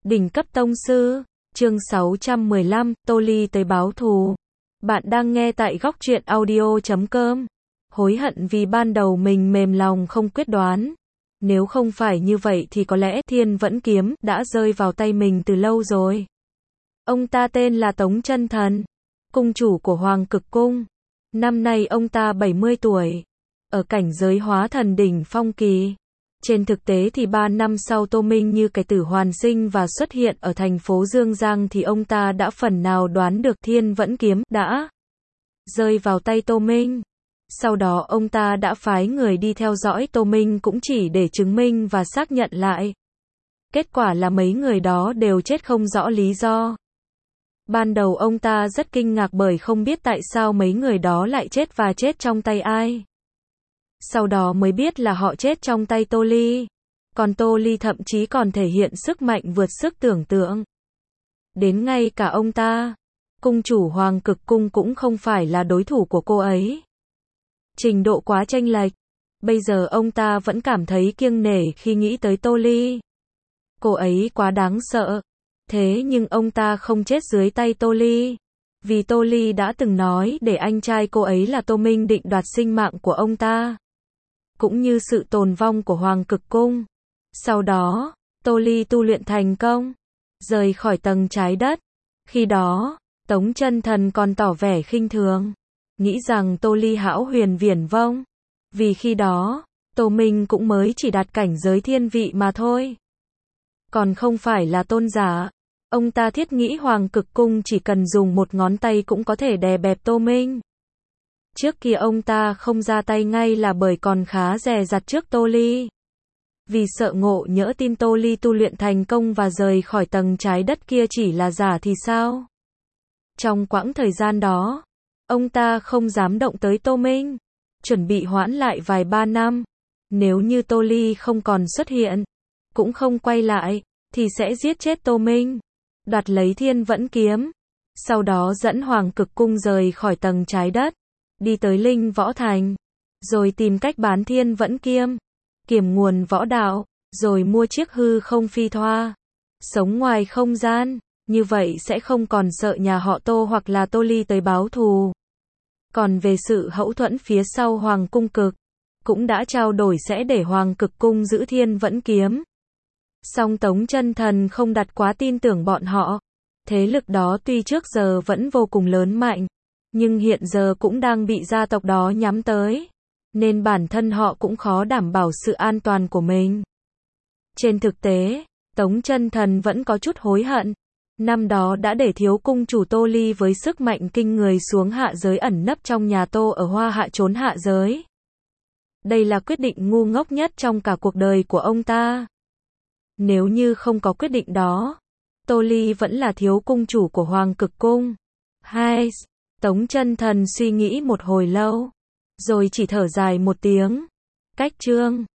Đỉnh cấp tông sư, chương 615, Tô Ly tới báo thù. Bạn đang nghe tại góc truyện audio.com. Hối hận vì ban đầu mình mềm lòng không quyết đoán. Nếu không phải như vậy thì có lẽ Thiên Vẫn Kiếm đã rơi vào tay mình từ lâu rồi. Ông ta tên là Tống Chân Thần, cung chủ của Hoàng Cực Cung. Năm nay ông ta 70 tuổi, ở cảnh giới hóa thần đỉnh phong kỳ. Trên thực tế thì 3 năm sau Tô Minh như cái tử hoàn sinh và xuất hiện ở thành phố Dương Giang thì ông ta đã phần nào đoán được Thiên Vẫn Kiếm đã rơi vào tay Tô Minh. Sau đó ông ta đã phái người đi theo dõi Tô Minh cũng chỉ để chứng minh và xác nhận lại. Kết quả là mấy người đó đều chết không rõ lý do. Ban đầu ông ta rất kinh ngạc bởi không biết tại sao mấy người đó lại chết và chết trong tay ai. Sau đó mới biết là họ chết trong tay Tô Ly. Còn Tô Ly thậm chí còn thể hiện sức mạnh vượt sức tưởng tượng. Đến ngay cả ông ta, cung chủ Hoàng Cực Cung cũng không phải là đối thủ của cô ấy. Trình độ quá chênh lệch. Bây giờ ông ta vẫn cảm thấy kiêng nể khi nghĩ tới Tô Ly. Cô ấy quá đáng sợ. Thế nhưng ông ta không chết dưới tay Tô Ly. Vì Tô Ly đã từng nói để anh trai cô ấy là Tô Minh định đoạt sinh mạng của ông ta. Cũng như sự tồn vong của Hoàng Cực Cung. Sau đó, Tô Ly tu luyện thành công, rời khỏi tầng trái đất. Khi đó, Tống Chân Thần còn tỏ vẻ khinh thường, nghĩ rằng Tô Ly hão huyền viển vông. Vì khi đó, Tô Minh cũng mới chỉ đạt cảnh giới thiên vị mà thôi. Còn không phải là tôn giả. Ông ta thiết nghĩ Hoàng Cực Cung chỉ cần dùng một ngón tay cũng có thể đè bẹp Tô Minh. Trước kia ông ta không ra tay ngay là bởi còn khá dè dặt trước Tô Ly. Vì sợ ngộ nhỡ tin Tô Ly tu luyện thành công và rời khỏi tầng trái đất kia chỉ là giả thì sao? Trong quãng thời gian đó, ông ta không dám động tới Tô Minh, chuẩn bị hoãn lại vài 3 năm. Nếu như Tô Ly không còn xuất hiện, cũng không quay lại, thì sẽ giết chết Tô Minh, đoạt lấy Thiên Vẫn Kiếm. Sau đó dẫn Hoàng Cực Cung rời khỏi tầng trái đất, đi tới Linh Võ Thành, rồi tìm cách bán Thiên Vẫn Kiếm, kiểm nguồn võ đạo, rồi mua chiếc hư không phi thoa, sống ngoài không gian, như vậy sẽ không còn sợ nhà họ Tô hoặc là Tô Ly tới báo thù. Còn về sự hậu thuẫn phía sau Hoàng Cung Cực, cũng đã trao đổi sẽ để Hoàng Cực Cung giữ Thiên Vẫn Kiếm. Song Tống Chân Thần không đặt quá tin tưởng bọn họ. Thế lực đó tuy trước giờ vẫn vô cùng lớn mạnh, nhưng hiện giờ cũng đang bị gia tộc đó nhắm tới, nên bản thân họ cũng khó đảm bảo sự an toàn của mình. Trên thực tế, Tống Chân Thần vẫn có chút hối hận. Năm đó đã để thiếu cung chủ Tô Ly với sức mạnh kinh người xuống hạ giới ẩn nấp trong nhà Tô ở Hoa Hạ trốn hạ giới. Đây là quyết định ngu ngốc nhất trong cả cuộc đời của ông ta. Nếu như không có quyết định đó, Tô Ly vẫn là thiếu cung chủ của Hoàng Cực Cung. Hai, Tống Chân Thần suy nghĩ một hồi lâu, rồi chỉ thở dài một tiếng. Cách chương